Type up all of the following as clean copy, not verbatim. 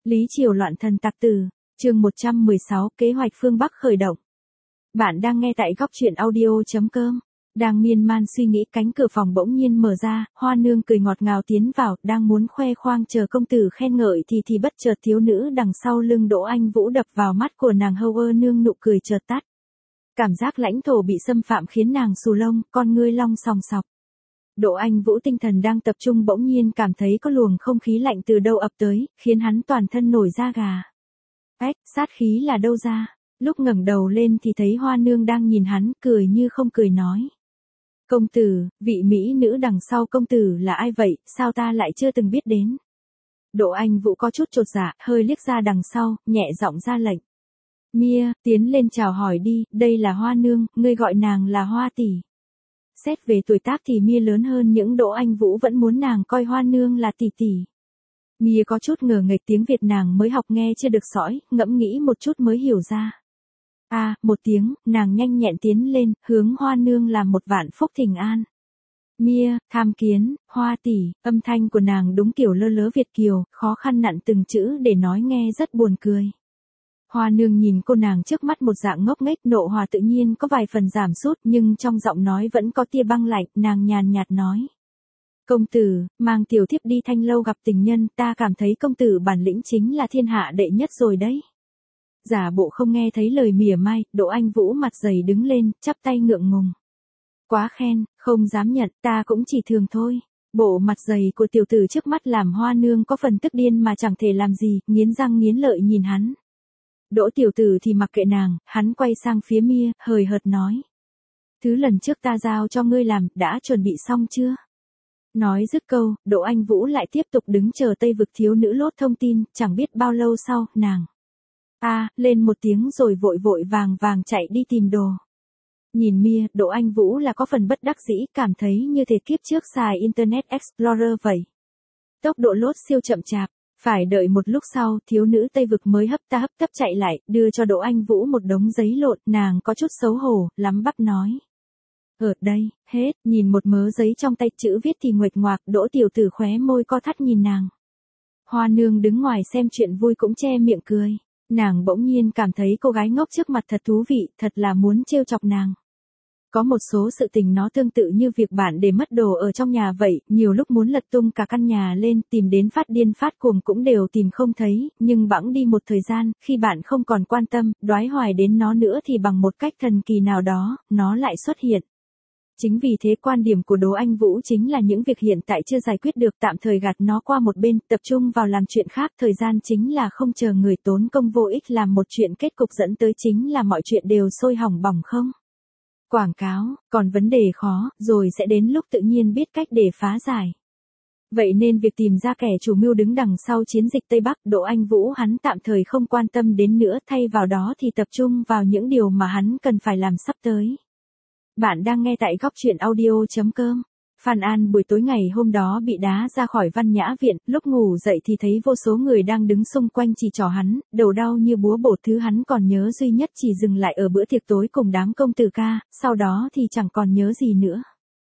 Lý Triều loạn thần tặc tử, chương 116, kế hoạch phương Bắc khởi động. Bạn đang nghe tại góc truyện audio.com. Đang miên man suy nghĩ, cánh cửa phòng bỗng nhiên mở ra, Hoa Nương cười ngọt ngào tiến vào, đang muốn khoe khoang chờ công tử khen ngợi thì bất chợt thiếu nữ đằng sau lưng Đỗ Anh Vũ đập vào mắt của nàng. Hầu nương nụ cười chợt tắt. Cảm giác lãnh thổ bị xâm phạm khiến nàng xù lông, con ngươi long sòng sọc. Đỗ Anh Vũ tinh thần đang tập trung bỗng nhiên cảm thấy có luồng không khí lạnh từ đâu ập tới, khiến hắn toàn thân nổi da gà. Ếch, sát khí là đâu ra? Lúc ngẩng đầu lên thì thấy Hoa Nương đang nhìn hắn, cười như không cười nói. Công tử, vị mỹ nữ đằng sau công tử là ai vậy, sao ta lại chưa từng biết đến? Đỗ Anh Vũ có chút chột dạ, hơi liếc ra đằng sau, nhẹ giọng ra lệnh. Mia, tiến lên chào hỏi đi, đây là Hoa Nương, ngươi gọi nàng là Hoa tỷ. Xét về tuổi tác thì Mia lớn hơn những Đỗ Anh Vũ vẫn muốn nàng coi Hoa Nương là tỷ tỷ. Mia có chút ngờ nghệch, tiếng Việt nàng mới học nghe chưa được sõi, ngẫm nghĩ một chút mới hiểu ra. Một tiếng, nàng nhanh nhẹn tiến lên, hướng Hoa Nương làm một vạn phúc thỉnh an. Mia, tham kiến, Hoa tỷ, âm thanh của nàng đúng kiểu lơ lớ Việt kiều, khó khăn nặn từng chữ để nói nghe rất buồn cười. Hoa Nương nhìn cô nàng trước mắt một dạng ngốc nghếch, nộ hòa tự nhiên có vài phần giảm sút nhưng trong giọng nói vẫn có tia băng lạnh, nàng nhàn nhạt nói. Công tử, mang tiểu thiếp đi Thanh Lâu gặp tình nhân, ta cảm thấy công tử bản lĩnh chính là thiên hạ đệ nhất rồi đấy. Giả bộ không nghe thấy lời mỉa mai, Đỗ Anh Vũ mặt dày đứng lên, chắp tay ngượng ngùng. Quá khen, không dám nhận, ta cũng chỉ thường thôi. Bộ mặt dày của tiểu tử trước mắt làm Hoa Nương có phần tức điên mà chẳng thể làm gì, nghiến răng nghiến lợi nhìn hắn. Đỗ tiểu tử thì mặc kệ nàng, hắn quay sang phía Mia, hời hợt nói. Thứ lần trước ta giao cho ngươi làm, đã chuẩn bị xong chưa? Nói dứt câu, Đỗ Anh Vũ lại tiếp tục đứng chờ Tây Vực thiếu nữ lốt thông tin, chẳng biết bao lâu sau, nàng. Lên một tiếng rồi vội vội vàng vàng chạy đi tìm đồ. Nhìn Mia, Đỗ Anh Vũ là có phần bất đắc dĩ, cảm thấy như thể kiếp trước xài Internet Explorer vậy. Tốc độ lốt siêu chậm chạp. Phải đợi một lúc sau, thiếu nữ Tây Vực mới hấp tấp chạy lại, đưa cho Đỗ Anh Vũ một đống giấy lộn, nàng có chút xấu hổ, lắm bắp nói. Ở đây, hết, nhìn một mớ giấy trong tay, chữ viết thì nguệch ngoạc, Đỗ tiểu tử khóe môi co thắt nhìn nàng. Hoa Nương đứng ngoài xem chuyện vui cũng che miệng cười, nàng bỗng nhiên cảm thấy cô gái ngốc trước mặt thật thú vị, thật là muốn trêu chọc nàng. Có một số sự tình nó tương tự như việc bạn để mất đồ ở trong nhà vậy, nhiều lúc muốn lật tung cả căn nhà lên, tìm đến phát điên phát cuồng cũng đều tìm không thấy, nhưng bẵng đi một thời gian, khi bạn không còn quan tâm, đoái hoài đến nó nữa thì bằng một cách thần kỳ nào đó, nó lại xuất hiện. Chính vì thế quan điểm của Đỗ Anh Vũ chính là những việc hiện tại chưa giải quyết được tạm thời gạt nó qua một bên, tập trung vào làm chuyện khác, thời gian chính là không chờ người, tốn công vô ích làm một chuyện kết cục dẫn tới chính là mọi chuyện đều sôi hỏng bỏng không. Quảng cáo, còn vấn đề khó, rồi sẽ đến lúc tự nhiên biết cách để phá giải. Vậy nên việc tìm ra kẻ chủ mưu đứng đằng sau chiến dịch Tây Bắc, Đỗ Anh Vũ hắn tạm thời không quan tâm đến nữa, thay vào đó thì tập trung vào những điều mà hắn cần phải làm sắp tới. Bạn đang nghe tại góc truyện audio.com. Phan An buổi tối ngày hôm đó bị đá ra khỏi Văn Nhã Viện, lúc ngủ dậy thì thấy vô số người đang đứng xung quanh chỉ trỏ hắn, đầu đau như búa bổ, thứ hắn còn nhớ duy nhất chỉ dừng lại ở bữa tiệc tối cùng đám công tử ca, sau đó thì chẳng còn nhớ gì nữa.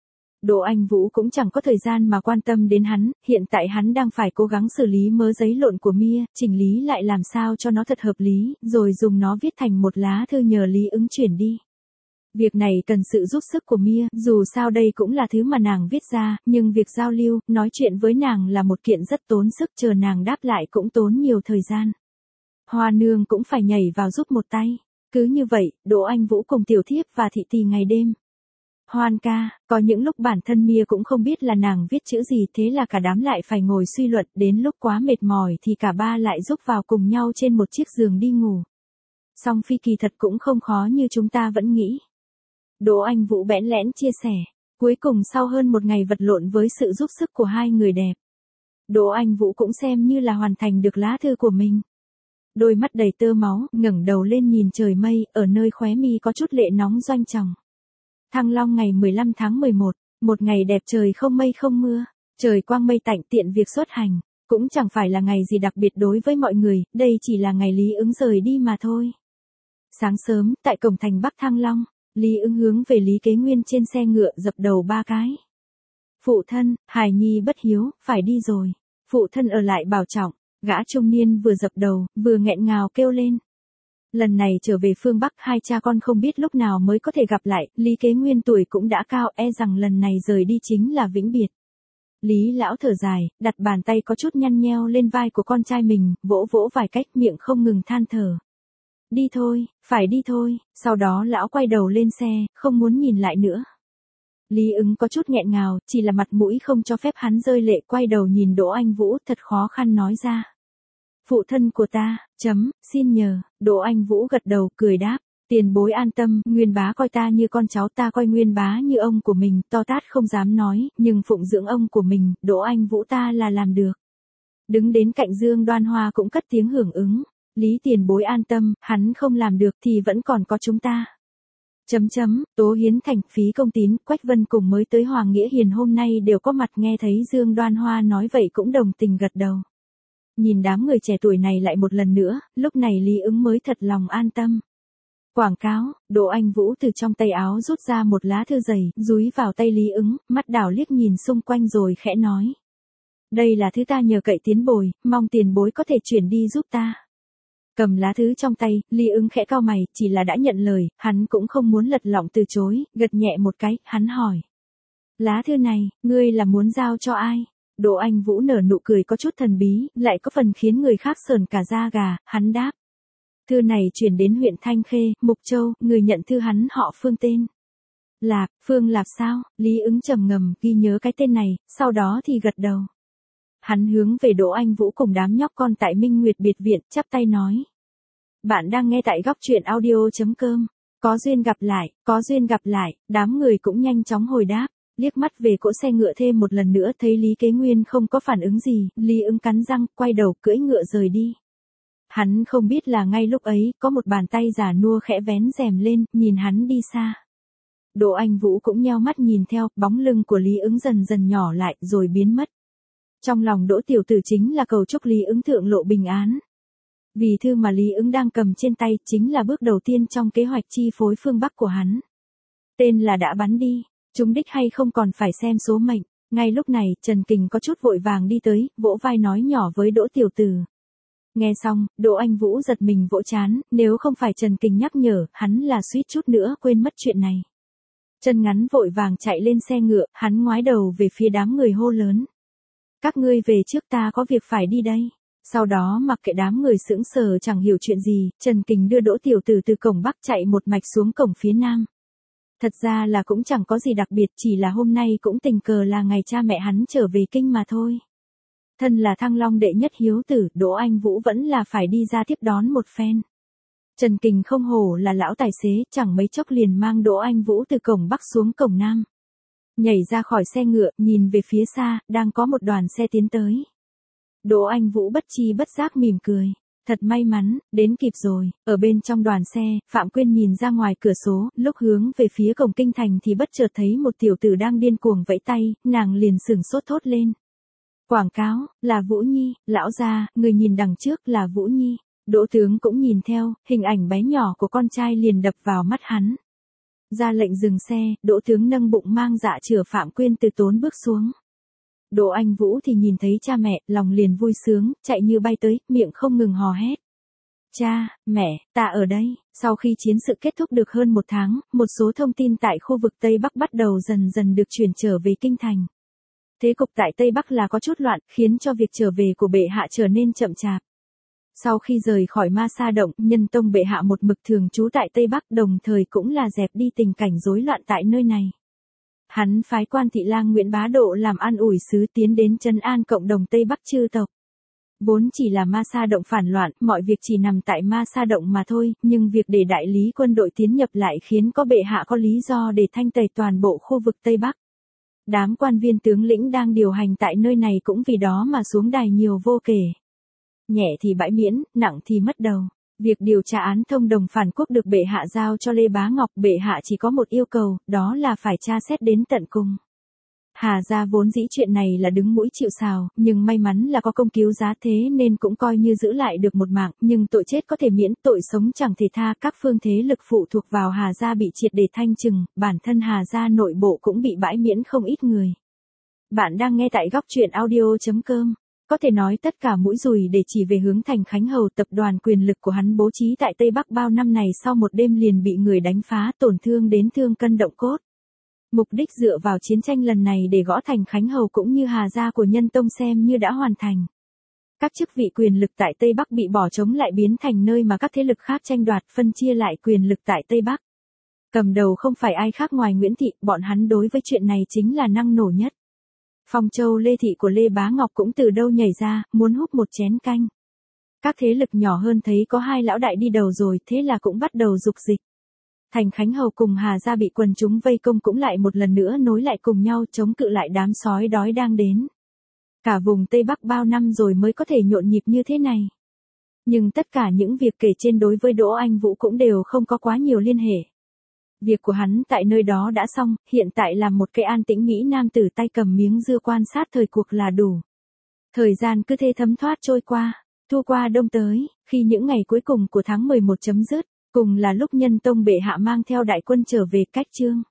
Đỗ Anh Vũ cũng chẳng có thời gian mà quan tâm đến hắn, hiện tại hắn đang phải cố gắng xử lý mớ giấy lộn của Mia, chỉnh lý lại làm sao cho nó thật hợp lý, rồi dùng nó viết thành một lá thư nhờ Lý Ứng chuyển đi. Việc này cần sự giúp sức của Mia, dù sao đây cũng là thứ mà nàng viết ra, nhưng việc giao lưu, nói chuyện với nàng là một kiện rất tốn sức, chờ nàng đáp lại cũng tốn nhiều thời gian. Hoa Nương cũng phải nhảy vào giúp một tay. Cứ như vậy, Đỗ Anh Vũ cùng tiểu thiếp và thị tỳ ngày đêm. Hoan ca, có những lúc bản thân Mia cũng không biết là nàng viết chữ gì, thế là cả đám lại phải ngồi suy luận, đến lúc quá mệt mỏi thì cả ba lại giúp vào cùng nhau trên một chiếc giường đi ngủ. Song phi kỳ thật cũng không khó như chúng ta vẫn nghĩ. Đỗ Anh Vũ bẽn lẽn chia sẻ, cuối cùng sau hơn một ngày vật lộn với sự giúp sức của hai người đẹp, Đỗ Anh Vũ cũng xem như là hoàn thành được lá thư của mình. Đôi mắt đầy tơ máu, ngẩng đầu lên nhìn trời mây, ở nơi khóe mi có chút lệ nóng doanh tròng. Thăng Long ngày 15 tháng 11, một ngày đẹp trời không mây không mưa, trời quang mây tạnh tiện việc xuất hành, cũng chẳng phải là ngày gì đặc biệt đối với mọi người, đây chỉ là ngày Lý Ứng rời đi mà thôi. Sáng sớm, tại cổng thành Bắc Thăng Long, Lý Ứng hướng về Lý Kế Nguyên trên xe ngựa dập đầu ba cái. Phụ thân, hài nhi bất hiếu, phải đi rồi. Phụ thân ở lại bảo trọng. Gã trung niên vừa dập đầu, vừa nghẹn ngào kêu lên. Lần này trở về phương Bắc hai cha con không biết lúc nào mới có thể gặp lại, Lý Kế Nguyên tuổi cũng đã cao, e rằng lần này rời đi chính là vĩnh biệt. Lý lão thở dài, đặt bàn tay có chút nhăn nheo lên vai của con trai mình, vỗ vỗ vài cách miệng không ngừng than thở. Đi thôi, phải đi thôi, sau đó lão quay đầu lên xe, không muốn nhìn lại nữa. Lý Ứng có chút nghẹn ngào, chỉ là mặt mũi không cho phép hắn rơi lệ, quay đầu nhìn Đỗ Anh Vũ thật khó khăn nói ra. Phụ thân của ta, xin nhờ, Đỗ Anh Vũ gật đầu, cười đáp. Tiền bối an tâm, Nguyên bá coi ta như con cháu, ta coi Nguyên bá như ông của mình, to tát không dám nói, nhưng phụng dưỡng ông của mình, Đỗ Anh Vũ ta là làm được. Đứng đến cạnh Dương Đoan Hoa cũng cất tiếng hưởng ứng. Lý tiền bối an tâm, hắn không làm được thì vẫn còn có chúng ta. Tố Hiến Thành, Phí Công Tín, Quách Vân cùng mới tới Hoàng Nghĩa Hiền hôm nay đều có mặt, nghe thấy Dương Đoan Hoa nói vậy cũng đồng tình gật đầu. Nhìn đám người trẻ tuổi này lại một lần nữa, lúc này Lý Ứng mới thật lòng an tâm. Quảng cáo, Đỗ Anh Vũ từ trong tay áo rút ra một lá thư dày, dúi vào tay Lý Ứng, mắt đảo liếc nhìn xung quanh rồi khẽ nói. Đây là thứ ta nhờ cậy tiến bồi, mong tiền bối có thể chuyển đi giúp ta. Cầm lá thư trong tay, Lý Ứng khẽ cau mày, chỉ là đã nhận lời, hắn cũng không muốn lật lọng từ chối, gật nhẹ một cái, hắn hỏi. Lá thư này, ngươi là muốn giao cho ai? Đỗ Anh Vũ nở nụ cười có chút thần bí, lại có phần khiến người khác sờn cả da gà, hắn đáp. Thư này chuyển đến huyện Thanh Khê, Mục Châu, người nhận thư hắn họ Phương tên. Lạp, Phương Lạp sao? Lý Ứng trầm ngầm, ghi nhớ cái tên này, sau đó thì gật đầu. Hắn hướng về Đỗ Anh Vũ cùng đám nhóc con tại Minh Nguyệt biệt viện, chắp tay nói. Bạn đang nghe tại góc truyện audio.com. Có duyên gặp lại, đám người cũng nhanh chóng hồi đáp. Liếc mắt về cỗ xe ngựa thêm một lần nữa, thấy Lý Kế Nguyên không có phản ứng gì, Lý Ứng cắn răng, quay đầu cưỡi ngựa rời đi. Hắn không biết là ngay lúc ấy, có một bàn tay già nua khẽ vén rèm lên, nhìn hắn đi xa. Đỗ Anh Vũ cũng nheo mắt nhìn theo, bóng lưng của Lý Ứng dần dần nhỏ lại, rồi biến mất. Trong lòng Đỗ tiểu tử chính là cầu chúc Lý Ứng thượng lộ bình án. Vì thư mà Lý Ứng đang cầm trên tay, chính là bước đầu tiên trong kế hoạch chi phối phương Bắc của hắn. Tên là đã bắn đi, trúng đích hay không còn phải xem số mệnh. Ngay lúc này, Trần Kình có chút vội vàng đi tới, vỗ vai nói nhỏ với Đỗ tiểu tử. Nghe xong, Đỗ Anh Vũ giật mình vỗ trán, nếu không phải Trần Kình nhắc nhở, hắn là suýt chút nữa quên mất chuyện này. Chân ngắn vội vàng chạy lên xe ngựa, hắn ngoái đầu về phía đám người hô lớn. Các ngươi về trước, ta có việc phải đi đây. Sau đó mặc kệ đám người sững sờ chẳng hiểu chuyện gì, Trần Kình đưa Đỗ tiểu tử từ cổng Bắc chạy một mạch xuống cổng phía Nam. Thật ra là cũng chẳng có gì đặc biệt, chỉ là hôm nay cũng tình cờ là ngày cha mẹ hắn trở về kinh mà thôi. Thân là Thăng Long đệ nhất hiếu tử, Đỗ Anh Vũ vẫn là phải đi ra tiếp đón một phen. Trần Kình không hổ là lão tài xế, chẳng mấy chốc liền mang Đỗ Anh Vũ từ cổng Bắc xuống cổng Nam. Nhảy ra khỏi xe ngựa, nhìn về phía xa, đang có một đoàn xe tiến tới. Đỗ Anh Vũ bất chi bất giác mỉm cười. Thật may mắn, đến kịp rồi. Ở bên trong đoàn xe, Phạm Quyên nhìn ra ngoài cửa sổ, lúc hướng về phía cổng kinh thành thì bất chợt thấy một tiểu tử đang điên cuồng vẫy tay, nàng liền sửng sốt thốt lên. Quảng cáo, là Vũ Nhi, lão gia, người nhìn đằng trước là Vũ Nhi. Đỗ tướng cũng nhìn theo, hình ảnh bé nhỏ của con trai liền đập vào mắt hắn. Ra lệnh dừng xe, Đỗ tướng nâng bụng mang dạ chửa Phạm Quyên từ tốn bước xuống. Đỗ Anh Vũ thì nhìn thấy cha mẹ, lòng liền vui sướng, chạy như bay tới, miệng không ngừng hò hét. Cha, mẹ, ta ở đây. Sau khi chiến sự kết thúc được hơn một tháng, một số thông tin tại khu vực Tây Bắc bắt đầu dần dần được chuyển trở về kinh thành. Thế cục tại Tây Bắc là có chút loạn, khiến cho việc trở về của bệ hạ trở nên chậm chạp. Sau khi rời khỏi Ma Sa Động, Nhân Tông bệ hạ một mực thường trú tại Tây Bắc, đồng thời cũng là dẹp đi tình cảnh rối loạn tại nơi này. Hắn phái Quan Thị Lang Nguyễn Bá Độ làm an ủi sứ tiến đến trấn an cộng đồng Tây Bắc chư tộc. Vốn chỉ là Ma Sa Động phản loạn, mọi việc chỉ nằm tại Ma Sa Động mà thôi, nhưng việc để đại lý quân đội tiến nhập lại khiến có bệ hạ có lý do để thanh tẩy toàn bộ khu vực Tây Bắc. Đám quan viên tướng lĩnh đang điều hành tại nơi này cũng vì đó mà xuống đài nhiều vô kể. Nhẹ thì bãi miễn, nặng thì mất đầu. Việc điều tra án thông đồng phản quốc được bệ hạ giao cho Lê Bá Ngọc, bệ hạ chỉ có một yêu cầu, đó là phải tra xét đến tận cùng. Hà gia vốn dĩ chuyện này là đứng mũi chịu sào, nhưng may mắn là có công cứu giá thế nên cũng coi như giữ lại được một mạng, nhưng tội chết có thể miễn, tội sống chẳng thể tha, các phương thế lực phụ thuộc vào Hà gia bị triệt để thanh trừng, bản thân Hà gia nội bộ cũng bị bãi miễn không ít người. Bạn đang nghe tại góc truyện audio.com. Có thể nói tất cả mũi dùi để chỉ về hướng Thành Khánh Hầu, tập đoàn quyền lực của hắn bố trí tại Tây Bắc bao năm này sau một đêm liền bị người đánh phá, tổn thương đến thương cân động cốt. Mục đích dựa vào chiến tranh lần này để gõ Thành Khánh Hầu cũng như Hà gia của Nhân Tông xem như đã hoàn thành. Các chức vị quyền lực tại Tây Bắc bị bỏ trống lại biến thành nơi mà các thế lực khác tranh đoạt, phân chia lại quyền lực tại Tây Bắc. Cầm đầu không phải ai khác ngoài Nguyễn Thị, bọn hắn đối với chuyện này chính là năng nổ nhất. Phong Châu Lê Thị của Lê Bá Ngọc cũng từ đâu nhảy ra, muốn húp một chén canh. Các thế lực nhỏ hơn thấy có hai lão đại đi đầu rồi, thế là cũng bắt đầu dục dịch. Thành Khánh Hầu cùng Hà gia bị quần chúng vây công cũng lại một lần nữa nối lại cùng nhau chống cự lại đám sói đói đang đến. Cả vùng Tây Bắc bao năm rồi mới có thể nhộn nhịp như thế này. Nhưng tất cả những việc kể trên đối với Đỗ Anh Vũ cũng đều không có quá nhiều liên hệ. Việc của hắn tại nơi đó đã xong, hiện tại là một cái an tĩnh Mỹ nam tử tay cầm miếng dưa quan sát thời cuộc là đủ. Thời gian cứ thế thấm thoát trôi qua, thu qua đông tới, khi những ngày cuối cùng của tháng 11 chấm dứt, cùng là lúc Nhân Tông bệ hạ mang theo đại quân trở về Cách Chương.